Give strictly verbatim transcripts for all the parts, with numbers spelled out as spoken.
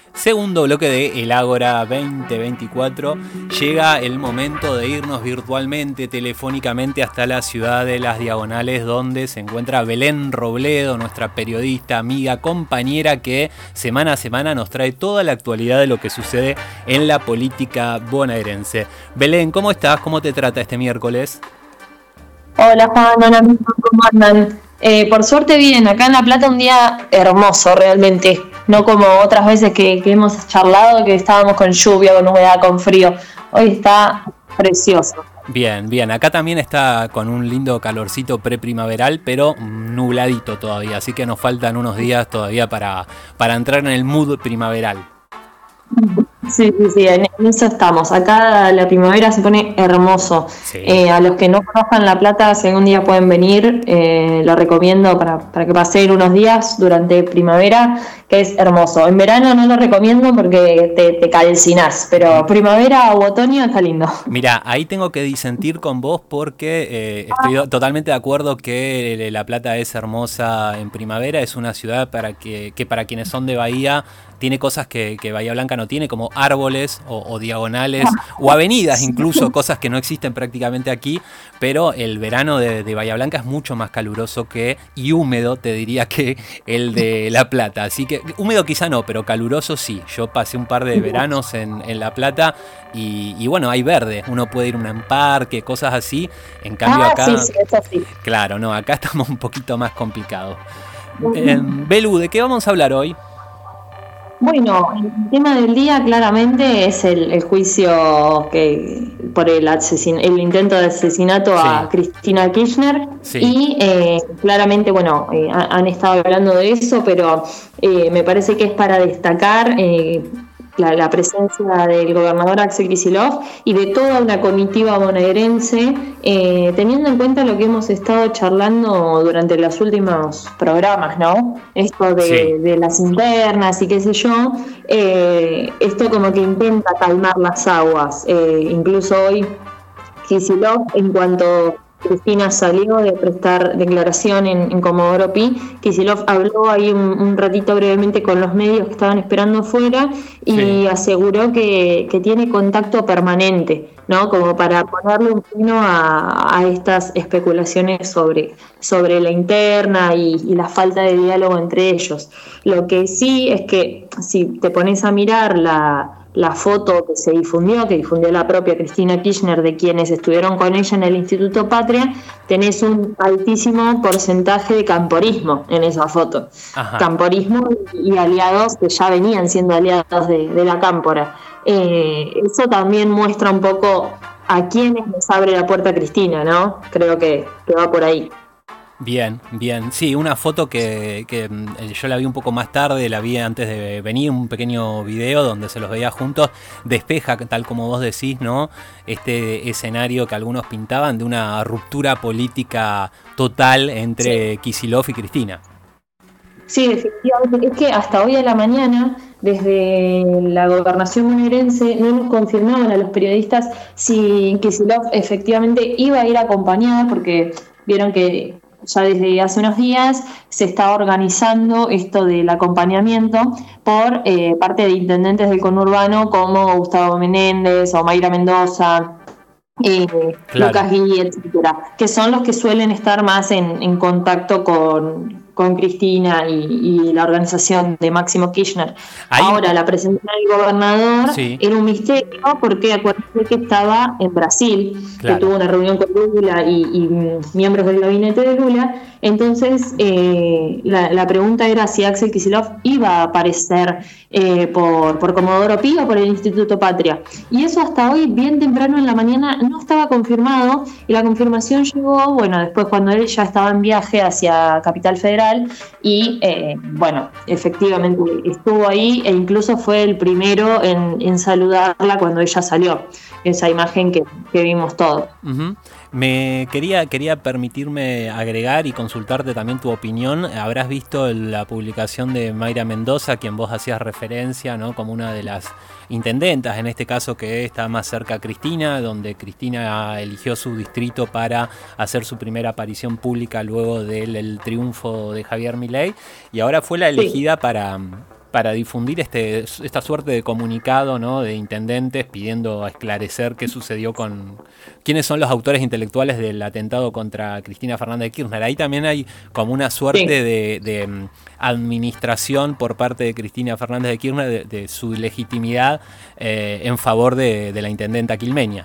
Segundo bloque de El Ágora veinte veinticuatro. Llega el momento de irnos virtualmente, telefónicamente hasta la ciudad de Las Diagonales, donde se encuentra Belén Robledo, nuestra periodista, amiga, compañera, que semana a semana nos trae toda la actualidad de lo que sucede en la política bonaerense. Belén, ¿cómo estás? ¿Cómo te trata este miércoles? Hola Juan, hola, ¿cómo andan? Eh, por suerte bien, acá en La Plata un día hermoso realmente, no como otras veces que, que hemos charlado, que estábamos con lluvia, con humedad, con frío. Hoy está precioso. Bien, bien, acá también está con un lindo calorcito preprimaveral, pero nubladito todavía, así que nos faltan unos días todavía para, para entrar en el mood primaveral. Sí, sí, sí, en eso estamos. Acá la primavera se pone hermoso. Sí. Eh, a los que no conozcan La Plata, si algún día pueden venir, eh, lo recomiendo para, para que pasen unos días durante primavera, que es hermoso. En verano no lo recomiendo porque te, te calcinás, pero primavera o otoño está lindo. Mira, ahí tengo que disentir con vos porque eh, estoy totalmente de acuerdo que La Plata es hermosa en primavera, es una ciudad para que, que para quienes son de Bahía tiene cosas que, que Bahía Blanca no tiene, como árboles o, o diagonales o avenidas incluso, cosas que no existen prácticamente aquí, pero el verano de, de Bahía Blanca es mucho más caluroso que y húmedo, te diría, que el de La Plata. Así que húmedo quizá no, pero caluroso sí. Yo pasé un par de veranos en, en La Plata y, y bueno, hay verde, uno puede ir a un parque, cosas así. En cambio Ah, acá, sí, sí, eso sí. claro, no, acá estamos un poquito más complicados. Eh, Belu, ¿de qué vamos a hablar hoy? Bueno, el tema del día claramente es el, el juicio que por el, asesin- el intento de asesinato Sí. a Cristina Kirchner. Sí. Y eh, claramente, bueno, eh, han estado hablando de eso, pero eh, me parece que es para destacar eh, la, la presencia del gobernador Axel Kicillof y de toda una comitiva bonaerense, eh, teniendo en cuenta lo que hemos estado charlando durante los últimos programas, ¿no? Esto de, Sí. de las internas y qué sé yo, eh, esto como que intenta calmar las aguas. Eh, incluso hoy Kicillof, en cuanto Cristina salió de prestar declaración en, en Comodoro Pi, Kicillof habló ahí un, un ratito brevemente con los medios que estaban esperando afuera y Sí. aseguró que, que tiene contacto permanente, ¿no? Como para ponerle un freno a, a estas especulaciones sobre, sobre la interna y, y la falta de diálogo entre ellos. Lo que sí es que si te pones a mirar la la foto que se difundió, que difundió la propia Cristina Kirchner, de quienes estuvieron con ella en el Instituto Patria, tenés un altísimo porcentaje de camporismo en esa foto. Ajá. Camporismo y aliados que ya venían siendo aliados de, de la cámpora. Eh, eso también muestra un poco a quiénes les abre la puerta a Cristina, ¿no? Creo que, que va por ahí. Bien, bien. Sí, una foto que, que yo la vi un poco más tarde, la vi antes de venir, un pequeño video donde se los veía juntos, despeja, tal como vos decís, ¿no? Este escenario que algunos pintaban de una ruptura política total entre sí. Kicillof y Cristina. Sí, efectivamente. Es que hasta hoy a la mañana, desde la gobernación bonaerense, no nos confirmaban a los periodistas si Kicillof efectivamente iba a ir acompañada, porque vieron que ya desde hace unos días se está organizando esto del acompañamiento por eh, parte de intendentes del conurbano como Gustavo Menéndez o Mayra Mendoza, eh, claro. Lucas Guille, etcétera, que son los que suelen estar más en, en contacto con, con Cristina y, y la organización de Máximo Kirchner. Ahí, ahora, la presencia del gobernador sí. era un misterio porque acuérdense que estaba en Brasil, claro. que tuvo una reunión con Lula y, y miembros del gabinete de Lula. Entonces, eh, la, la pregunta era si Axel Kicillof iba a aparecer eh, por, por Comodoro Pi o por el Instituto Patria. Y eso hasta hoy, bien temprano en la mañana, no estaba confirmado, y la confirmación llegó, bueno, después cuando él ya estaba en viaje hacia Capital Federal, y eh, bueno, efectivamente estuvo ahí, e incluso fue el primero en, en saludarla cuando ella salió, esa imagen que, que vimos todos. Uh-huh. Me quería, quería permitirme agregar y consultarte también tu opinión. Habrás visto la publicación de Mayra Mendoza, a quien vos hacías referencia, ¿no? Como una de las intendentas, en este caso, que está más cerca a Cristina, donde Cristina eligió su distrito para hacer su primera aparición pública luego del el triunfo de Javier Milei, y ahora fue la elegida sí. para... para difundir este, esta suerte de comunicado, ¿no?, de intendentes pidiendo esclarecer qué sucedió con quiénes son los autores intelectuales del atentado contra Cristina Fernández de Kirchner. Ahí también hay como una suerte sí. de, de um, administración por parte de Cristina Fernández de Kirchner de, de su legitimidad eh, en favor de, de la intendenta quilmeña.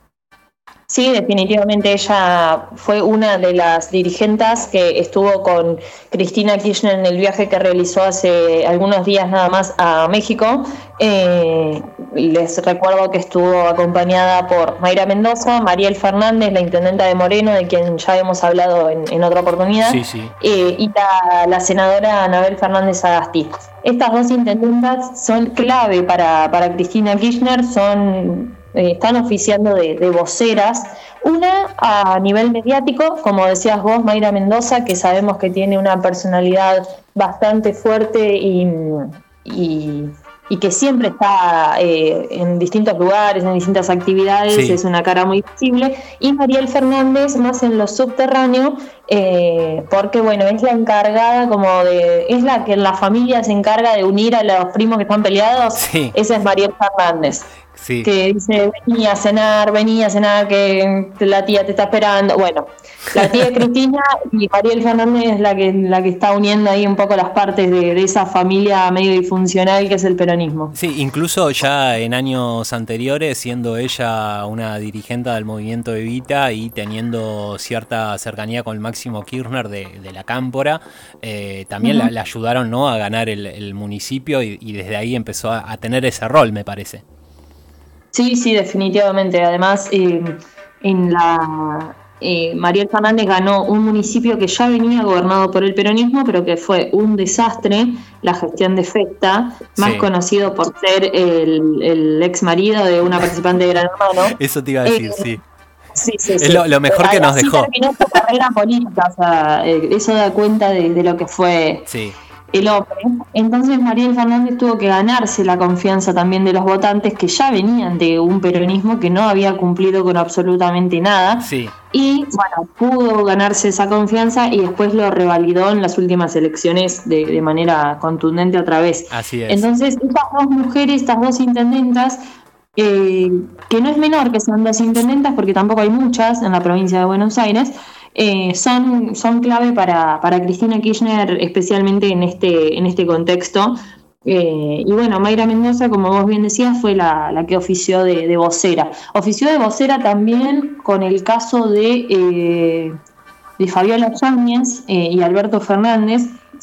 Sí, definitivamente ella fue una de las dirigentes que estuvo con Cristina Kirchner en el viaje que realizó hace algunos días nada más a México. Eh, les recuerdo que estuvo acompañada por Mayra Mendoza, Mariel Fernández, la intendenta de Moreno, de quien ya hemos hablado en, en otra oportunidad, sí, sí. Eh, y la, la senadora Anabel Fernández Agasti. Estas dos intendentas son clave para, para Cristina Kirchner, son... Eh, están oficiando de, de voceras, una a nivel mediático, como decías vos, Mayra Mendoza, que sabemos que tiene una personalidad bastante fuerte y, y, y que siempre está eh, en distintos lugares, en distintas actividades, sí. Es una cara muy visible, y Mariel Fernández más en lo subterráneo, eh, porque bueno, es la encargada como de, es la que en la familia se encarga de unir a los primos que están peleados, sí. Esa es Mariel Fernández. Sí. Que dice, vení a cenar, vení a cenar, que la tía te está esperando. Bueno, la tía Cristina y Mariel Fernández es la que, la que está uniendo ahí un poco las partes de, de esa familia medio disfuncional que es el peronismo. Sí, incluso ya en años anteriores, siendo ella una dirigente del movimiento Evita y teniendo cierta cercanía con el Máximo Kirchner de, de la Cámpora, eh, también uh-huh. la, la ayudaron, ¿no?, a ganar el, el municipio y, y desde ahí empezó a, a tener ese rol, me parece. Sí, sí, definitivamente. Además, eh, en la eh, Mariel Fernández ganó un municipio que ya venía gobernado por el peronismo, pero que fue un desastre, la gestión de Festa, más sí. conocido por ser el, el ex marido de una participante de Gran Hermano. Eso te iba a decir, eh, sí. Sí, sí, es sí. Lo, lo mejor que nos Así dejó. Terminó su carrera política, o sea, eh, eso da cuenta de, de lo que fue. Sí. El hombre. Entonces Mariel Fernández tuvo que ganarse la confianza también de los votantes que ya venían de un peronismo que no había cumplido con absolutamente nada. Sí. Y bueno, pudo ganarse esa confianza y después lo revalidó en las últimas elecciones de, de manera contundente otra vez. Así es. Entonces estas dos mujeres, estas dos intendentas, eh, que no es menor que sean dos intendentas porque tampoco hay muchas en la provincia de Buenos Aires, Eh, son, son clave para, para Cristina Kirchner, especialmente en este, en este contexto. Eh, y bueno, Mayra Mendoza, como vos bien decías, fue la, la que ofició de, de vocera. Ofició de vocera también con el caso de, eh, de Fabiola Yáñez eh, y Alberto Fernández,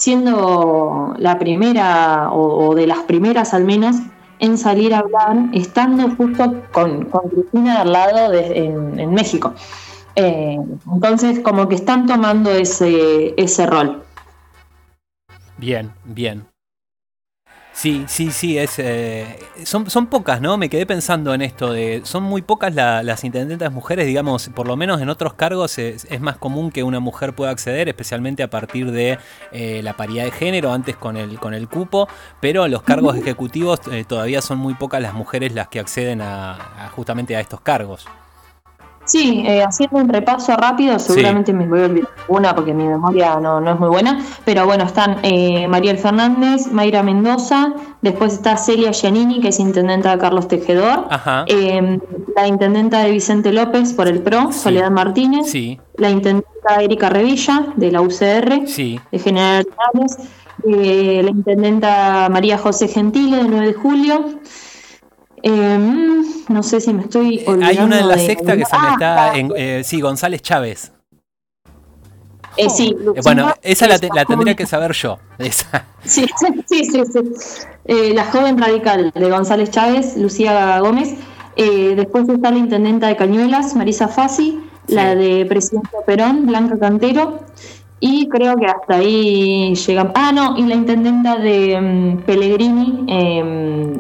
siendo la primera, o, o de las primeras al menos, en salir a hablar, estando justo con, con Cristina al lado de, en, en México. Eh, entonces como que están tomando ese, ese rol. Bien, bien. Sí, sí, sí, es eh, son, son pocas, ¿no? Me quedé pensando en esto de, son muy pocas la, las intendentas mujeres, digamos, por lo menos en otros cargos es, es más común que una mujer pueda acceder, especialmente a partir de eh, la paridad de género, antes con el, con el cupo, pero los cargos ejecutivos eh, todavía son muy pocas las mujeres las que acceden a, a justamente a estos cargos. Sí, eh, haciendo un repaso rápido, seguramente sí. Me voy a olvidar una porque mi memoria no, no es muy buena, pero bueno, están eh, Mariel Fernández, Mayra Mendoza, después está Celia Giannini, que es intendenta de Carlos Tejedor, eh, la intendenta de Vicente López por el P R O, sí. Soledad Martínez, sí. La intendenta Erika Revilla, de la U C R, sí. De General Hernández, eh, la intendenta María José Gentile, de nueve de julio, Eh, no sé si me estoy olvidando. Hay una en la de... sexta que se me ah, está en, eh, sí, González Chávez. Eh, sí, Lucía, bueno, esa la, te, la tendría que saber yo. Esa. Sí, sí, sí, sí. Eh, la joven radical de González Chávez, Lucía Gómez. Eh, después está la intendenta de Cañuelas, Marisa Fassi, sí. La de Presidente Perón, Blanca Cantero. Y creo que hasta ahí llegamos. Ah, no, y la intendenta de um, Pellegrini. Eh,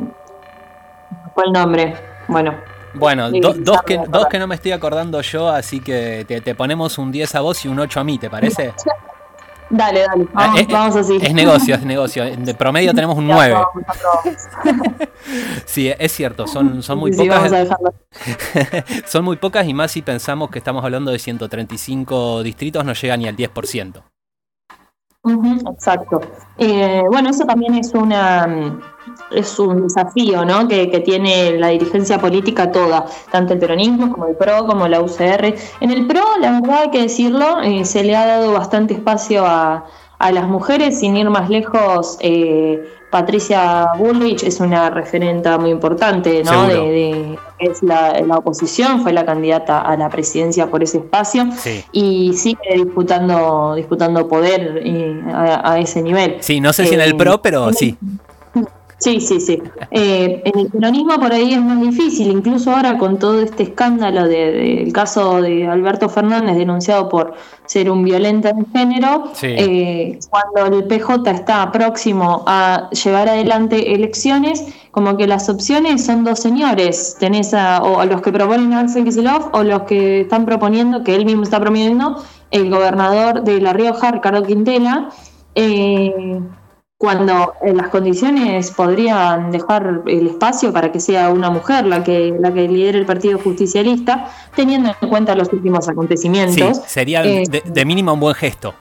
el nombre, bueno bueno, do, dos, que, dos que no me estoy acordando yo, así que te, te ponemos un diez a vos y un ocho a mí, ¿te parece? Dale, dale, vamos, es, vamos así. Es negocio, es negocio. De promedio tenemos un nueve. Sí, es cierto, son, son muy sí, pocas. Sí, son muy pocas y más si pensamos que estamos hablando de ciento treinta y cinco distritos, no llega ni al diez por ciento. Ujú, exacto. Eh, bueno, eso también es una es un desafío, ¿no? que, que tiene la dirigencia política toda, tanto el peronismo como el PRO, como la U C R. En el PRO, la verdad hay que decirlo, eh, se le ha dado bastante espacio a, a las mujeres, sin ir más lejos. eh, Patricia Bullrich es una referenta muy importante, ¿no? De, de es la, la oposición, fue la candidata a la presidencia por ese espacio, sí. Y sigue disputando disputando poder eh, a, a ese nivel. Sí, no sé si en el PRO, pero sí. Sí, sí, sí. Eh, en el peronismo por ahí es más difícil, incluso ahora con todo este escándalo del de, de caso de Alberto Fernández denunciado por ser un violento de género, sí. eh, cuando el P J está próximo a llevar adelante elecciones, como que las opciones son dos señores, tenés a, o a los que proponen a Axel Kicillof o los que están proponiendo, que él mismo está proponiendo, el gobernador de La Rioja, Ricardo Quintela, eh, cuando en las condiciones podrían dejar el espacio para que sea una mujer la que la que lidere el Partido Justicialista, teniendo en cuenta los últimos acontecimientos. Sí, sería eh, de, de mínimo un buen gesto.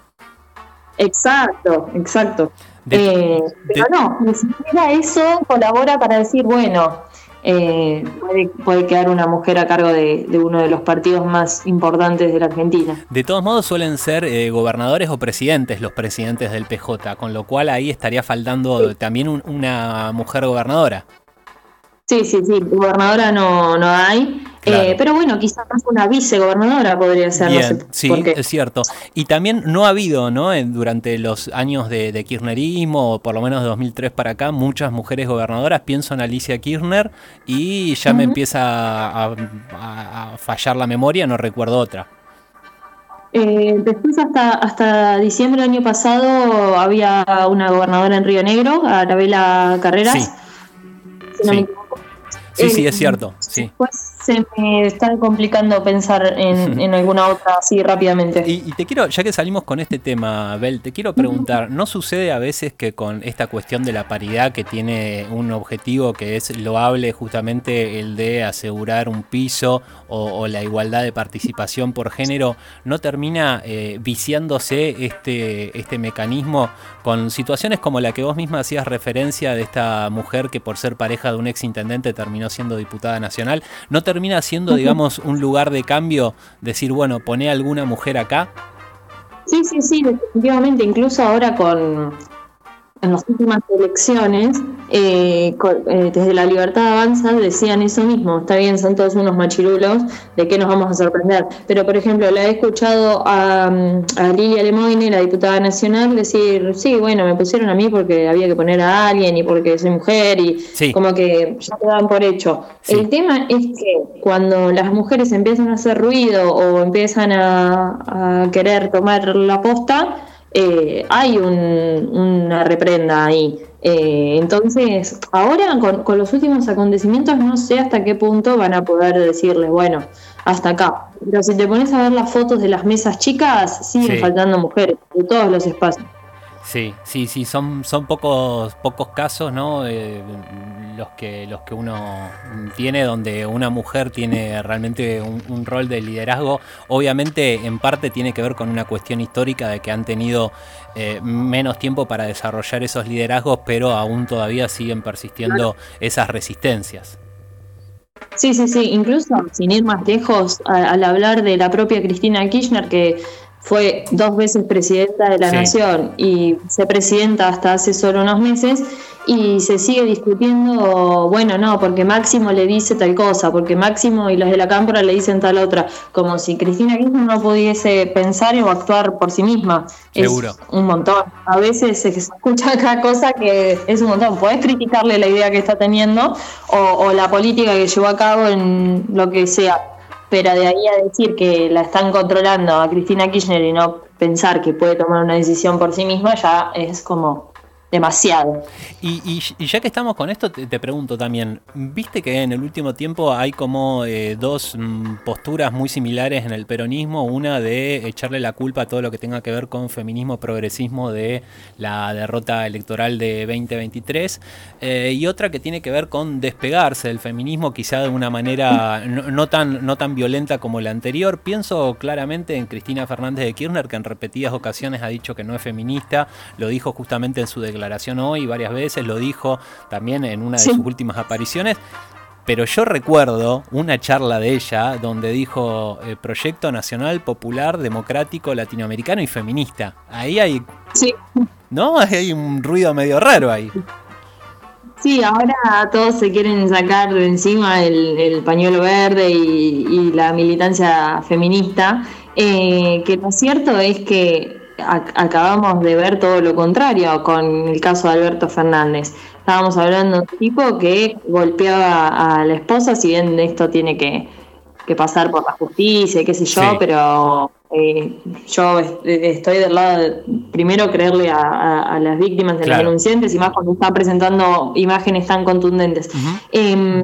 Exacto, exacto. De, eh, pero de, no, ni siquiera eso colabora para decir, bueno, eh, puede, puede quedar una mujer a cargo de, de uno de los partidos más importantes de la Argentina. De todos modos suelen ser eh, gobernadores o presidentes los presidentes del P J, con lo cual ahí estaría faltando sí. también un, una mujer gobernadora. Sí, sí, sí, gobernadora no, no hay, claro. eh, pero bueno, quizás una vicegobernadora podría ser. Bien, no sé sí, por qué. Es cierto. Y también no ha habido, ¿no? durante los años de, de kirchnerismo, o por lo menos de dos mil tres para acá, muchas mujeres gobernadoras. Pienso en Alicia Kirchner y ya uh-huh. me empieza a, a, a fallar la memoria, no recuerdo otra. Eh, después hasta, hasta diciembre del año pasado había una gobernadora en Río Negro, Arabela Carreras. Sí. Si no sí. me equivoco. Sí, eh, sí, es cierto. Sí. Después se me está complicando pensar en, en alguna otra así rápidamente. Y, y te quiero, ya que salimos con este tema, Bel, te quiero preguntar, ¿no sucede a veces que con esta cuestión de la paridad que tiene un objetivo que es loable, justamente el de asegurar un piso o, o la igualdad de participación por género, no termina eh, viciándose este, este mecanismo con situaciones como la que vos misma hacías referencia de esta mujer que por ser pareja de un exintendente terminó siendo diputada nacional? ¿No termina siendo, digamos, un lugar de cambio, decir, bueno, poné alguna mujer acá? Sí, sí, sí, definitivamente. Incluso ahora con en las últimas elecciones, eh, con, eh, desde La Libertad Avanza decían eso mismo. Está bien, son todos unos machirulos, ¿de qué nos vamos a sorprender? Pero, por ejemplo, la he escuchado a, a Lilia Lemoyne, la diputada nacional, decir, sí, bueno, me pusieron a mí porque había que poner a alguien y porque soy mujer y sí. Como que ya te dan por hecho. Sí. El tema es que cuando las mujeres empiezan a hacer ruido o empiezan a, a querer tomar la posta, Eh, hay un, una reprenda ahí. Eh, entonces, ahora con, con los últimos acontecimientos no sé hasta qué punto van a poder decirles, bueno, hasta acá. Pero si te pones a ver las fotos de las mesas chicas, siguen sí. faltando mujeres de todos los espacios. Sí, sí, sí, son, son pocos, pocos casos, ¿no? Eh, los que, los que uno tiene donde una mujer tiene realmente un, un rol de liderazgo. Obviamente, en parte tiene que ver con una cuestión histórica de que han tenido eh, menos tiempo para desarrollar esos liderazgos, pero aún todavía siguen persistiendo esas resistencias. Sí, sí, sí, incluso sin ir más lejos, a, al hablar de la propia Cristina Kirchner, que fue dos veces presidenta de la sí. Nación y vicepresidenta hasta hace solo unos meses, y se sigue discutiendo, bueno, no, porque Máximo le dice tal cosa, porque Máximo y los de la Cámpora le dicen tal otra, como si Cristina Kirchner no pudiese pensar o actuar por sí misma. Seguro. Es un montón. A veces se escucha cada cosa que es un montón. Podés criticarle la idea que está teniendo o, o la política que llevó a cabo en lo que sea, pero de ahí a decir que la están controlando a Cristina Kirchner y no pensar que puede tomar una decisión por sí misma, ya es como demasiado. Y, y, y ya que estamos con esto, te, te pregunto también, ¿viste que en el último tiempo hay como eh, dos mm, posturas muy similares en el peronismo? Una de echarle la culpa a todo lo que tenga que ver con feminismo, progresismo de la derrota electoral de veinte veintitrés, eh, y otra que tiene que ver con despegarse del feminismo, quizá de una manera no, no, tan, no tan violenta como la anterior. Pienso claramente en Cristina Fernández de Kirchner, que en repetidas ocasiones ha dicho que no es feminista, lo dijo justamente en su declaración declaración hoy varias veces, lo dijo también en una de sí. sus últimas apariciones, pero yo recuerdo una charla de ella donde dijo eh, Proyecto Nacional Popular Democrático Latinoamericano y Feminista. Ahí hay, sí. ¿no? Hay un ruido medio raro ahí. Sí, ahora todos se quieren sacar de encima el, el pañuelo verde y, y la militancia feminista, eh, que lo cierto es que acabamos de ver todo lo contrario con el caso de Alberto Fernández. Estábamos hablando de un tipo que golpeaba a la esposa, si bien esto tiene que, que pasar por la justicia, qué sé yo, sí. pero eh, yo estoy del lado de, primero, creerle a, a, a las víctimas de claro. los denunciantes, y más cuando están presentando imágenes tan contundentes. Uh-huh. Eh,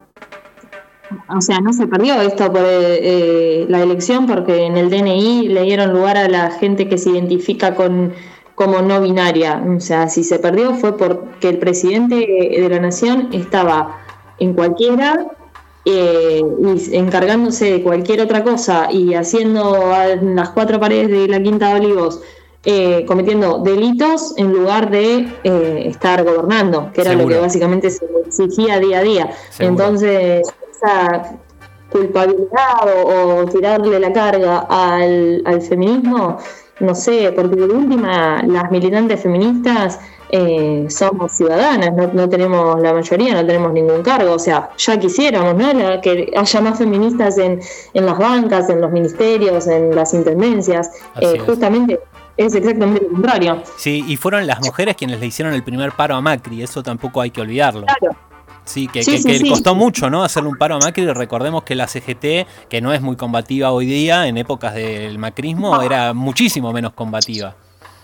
O sea, no se perdió esto por eh, la elección, porque en el D N I le dieron lugar a la gente que se identifica con como no binaria. O sea, si se perdió fue porque el presidente de la nación estaba en cualquiera eh, y encargándose de cualquier otra cosa y haciendo en las cuatro paredes de la Quinta de Olivos, eh, cometiendo delitos en lugar de eh, estar gobernando, que era Seguro. Lo que básicamente se exigía día a día. Seguro. Entonces, esa culpabilidad o, o tirarle la carga al, al feminismo, no sé, porque de última las militantes feministas eh, somos ciudadanas, no, no tenemos la mayoría, no tenemos ningún cargo, o sea, ya quisiéramos, ¿no? La, que haya más feministas en, en las bancas, en los ministerios, en las intendencias, eh, justamente es exactamente lo contrario. Sí, y fueron las mujeres quienes le hicieron el primer paro a Macri, eso tampoco hay que olvidarlo. Claro. Sí, que, sí, que, sí, que sí. costó mucho, ¿no? Hacerle un paro a Macri. Recordemos que la C G T, que no es muy combativa hoy día, en épocas del macrismo, no. era muchísimo menos combativa.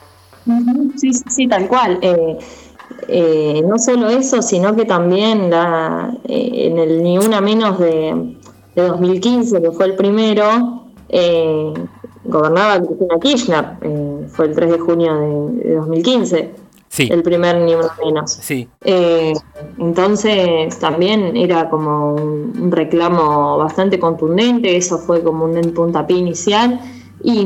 Sí, sí, sí, tal cual. Eh, eh, no solo eso, sino que también la, eh, en el Ni Una Menos de, de dos mil quince, que fue el primero, eh, gobernaba Cristina Kirchner. Eh, fue el tres de junio de, de dos mil quince. Sí. El primer Ni Una Menos. Sí. Eh, entonces también era como un, un reclamo bastante contundente, eso fue como un puntapié inicial, y,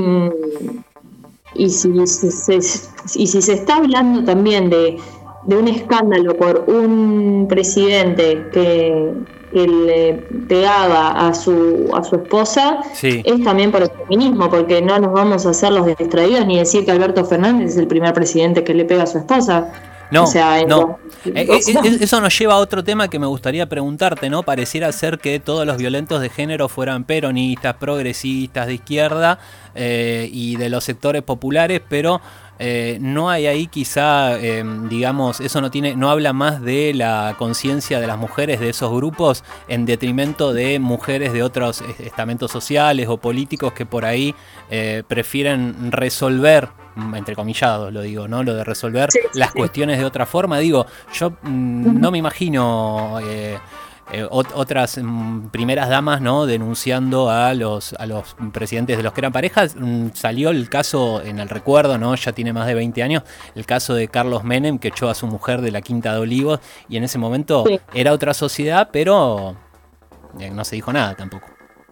y, si, si, si, y si se está hablando también de, de un escándalo por un presidente que, que le pegaba a su a su esposa, sí. es también por el feminismo, porque no nos vamos a hacer los distraídos ni decir que Alberto Fernández es el primer presidente que le pega a su esposa. No, o sea, no. Eh, eh, eso nos lleva a otro tema que me gustaría preguntarte, ¿no? Pareciera ser que todos los violentos de género fueran peronistas, progresistas, de izquierda eh, y de los sectores populares, pero eh, no hay ahí quizá, eh, digamos, eso no tiene, no habla más de la conciencia de las mujeres de esos grupos en detrimento de mujeres de otros estamentos sociales o políticos que por ahí eh, prefieren resolver, entrecomillados lo digo, ¿no? Lo de resolver sí, las sí. cuestiones de otra forma. Digo, yo mmm, no me imagino eh, eh, ot- otras mmm, primeras damas, ¿no? Denunciando a los a los presidentes de los que eran parejas. Mm, salió el caso en el recuerdo, ¿no? Ya tiene más de veinte años, el caso de Carlos Menem, que echó a su mujer de la Quinta de Olivos, y en ese momento sí. era otra sociedad, pero eh, no se dijo nada tampoco.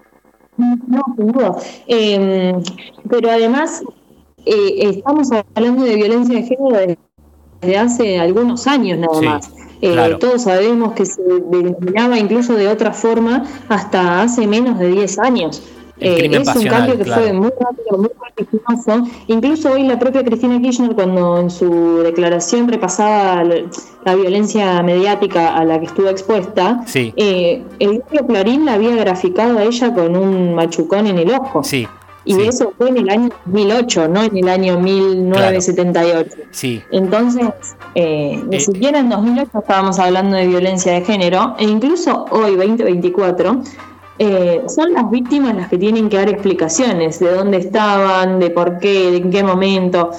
No, seguro. Eh, pero además Eh, estamos hablando de violencia de género desde hace algunos años nada sí, más. Eh, claro. Todos sabemos que se denominaba incluso de otra forma hasta hace menos de diez años. Eh, es un cambio que claro. fue muy rápido, muy vertiginoso. Incluso hoy la propia Cristina Kirchner, cuando en su declaración repasaba la, la violencia mediática a la que estuvo expuesta, sí. eh, el diario Clarín la había graficado a ella con un machucón en el ojo. Sí. Y sí. eso fue en el año dos mil ocho, no en el año mil novecientos setenta y ocho. Claro. Sí. Entonces, eh, ni eh. siquiera en dos mil ocho estábamos hablando de violencia de género, e incluso hoy, veinte veinticuatro, eh, son las víctimas las que tienen que dar explicaciones de dónde estaban, de por qué, de en qué momento.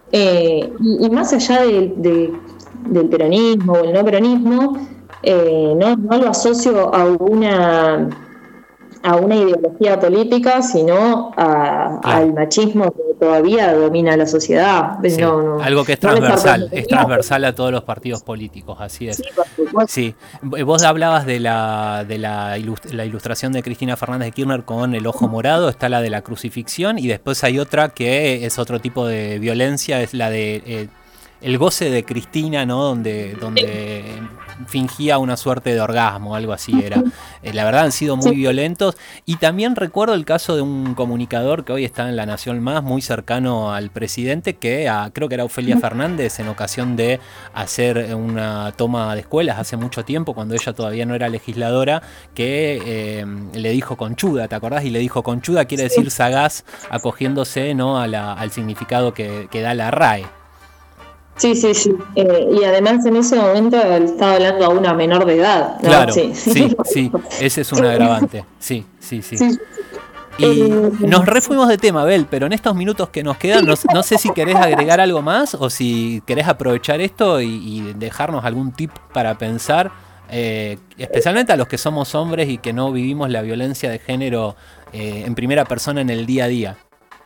Eh, y, y más allá de, de, del peronismo o el no peronismo, eh, no, no lo asocio a una a una ideología política, sino a, Claro. al machismo que todavía domina la sociedad. Sí, no, no, algo que es no transversal, es transversal a todos los partidos políticos, así es. Sí, por supuesto. Sí, vos hablabas de la de la, ilust la ilustración de Cristina Fernández de Kirchner con el ojo morado, está la de la crucifixión y después hay otra que es otro tipo de violencia, es la de eh, el goce de Cristina, ¿no? Donde, donde fingía una suerte de orgasmo, algo así era. Eh, la verdad han sido muy violentos. Y también recuerdo el caso de un comunicador que hoy está en La Nación Más, muy cercano al presidente, que a, creo que era Ofelia Fernández, en ocasión de hacer una toma de escuelas hace mucho tiempo, cuando ella todavía no era legisladora, que eh, le dijo conchuda, ¿te acordás? Y le dijo conchuda quiere decir sagaz, acogiéndose, ¿no? a la, al significado que, que da la R A E. Sí, sí, sí. Eh, y además en ese momento estaba hablando a una menor de edad, ¿no? Claro, sí, sí, sí, ese es un agravante. Sí, sí, sí. sí. Y eh, nos refuimos de tema, Bel, pero en estos minutos que nos quedan, no, no sé si querés agregar algo más o si querés aprovechar esto y, y dejarnos algún tip para pensar, eh, especialmente a los que somos hombres y que no vivimos la violencia de género eh, en primera persona en el día a día.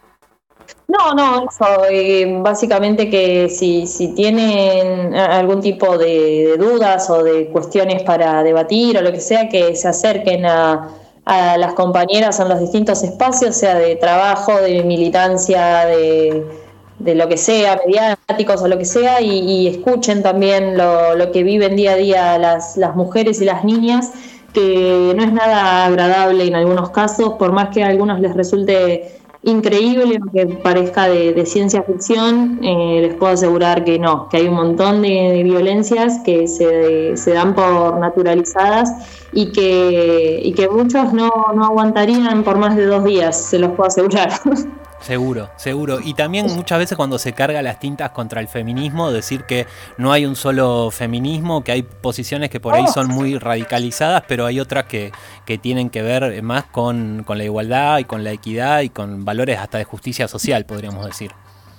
No, no, eso, eh, básicamente que si, si tienen algún tipo de, de dudas o de cuestiones para debatir o lo que sea, que se acerquen a, a las compañeras en los distintos espacios, sea de trabajo, de militancia, de, de lo que sea, mediáticos o lo que sea, y, y escuchen también lo, lo que viven día a día las, las mujeres y las niñas, que no es nada agradable en algunos casos, por más que a algunos les resulte increíble, aunque parezca de, de ciencia ficción, eh, les puedo asegurar que no, que hay un montón de, de violencias que se, se dan por naturalizadas y que, y que muchos no, no aguantarían por más de dos días, se los puedo asegurar. Seguro, seguro. Y también muchas veces cuando se carga las tintas contra el feminismo, decir que no hay un solo feminismo, que hay posiciones que por ahí son muy radicalizadas, pero hay otras que, que tienen que ver más con, con la igualdad y con la equidad y con valores hasta de justicia social, podríamos decir.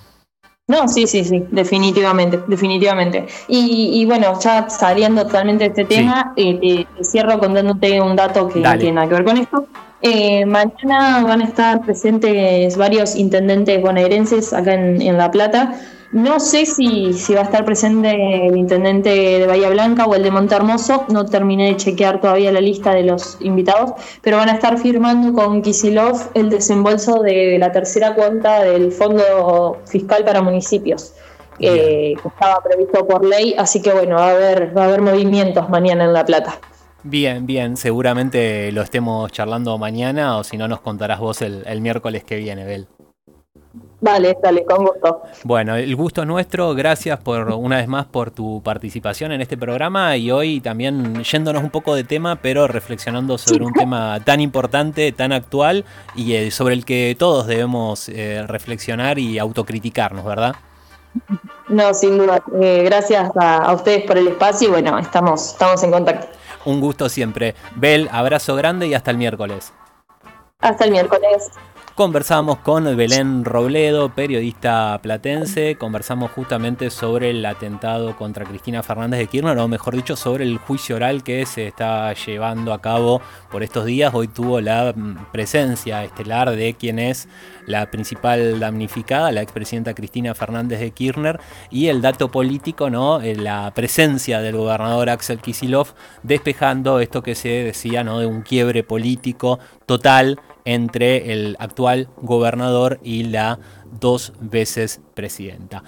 No, sí, sí, sí, definitivamente, definitivamente. Y, y bueno, ya saliendo totalmente de este tema, sí. eh, te cierro contándote un dato que Dale. no tiene nada que ver con esto. Eh, mañana van a estar presentes varios intendentes bonaerenses acá en, en La Plata. No sé si, si va a estar presente el intendente de Bahía Blanca o el de Montehermoso, no terminé de chequear todavía la lista de los invitados, pero van a estar firmando con Kicillof el desembolso de la tercera cuenta del Fondo Fiscal para Municipios, eh, que estaba previsto por ley, así que bueno, va a haber, va a haber movimientos mañana en La Plata. Bien, bien, seguramente lo estemos charlando mañana o si no nos contarás vos el, el miércoles que viene, Bel. Vale, dale, con gusto. Bueno, el gusto es nuestro, gracias por una vez más por tu participación en este programa y hoy también yéndonos un poco de tema, pero reflexionando sobre un tema tan importante, tan actual y eh, sobre el que todos debemos eh, reflexionar y autocriticarnos, ¿verdad? No, sin duda. Eh, gracias a, a ustedes por el espacio y bueno, estamos, estamos en contacto. Un gusto siempre. Bel, abrazo grande y hasta el miércoles. Hasta el miércoles. Conversamos con Belén Robledo, periodista platense, conversamos justamente sobre el atentado contra Cristina Fernández de Kirchner, o mejor dicho, sobre el juicio oral que se está llevando a cabo por estos días. Hoy tuvo la presencia estelar de quien es la principal damnificada, la expresidenta Cristina Fernández de Kirchner, y el dato político, ¿no? La presencia del gobernador Axel Kicillof, despejando esto que se decía, ¿no? De un quiebre político total entre el actual gobernador y la dos veces presidenta.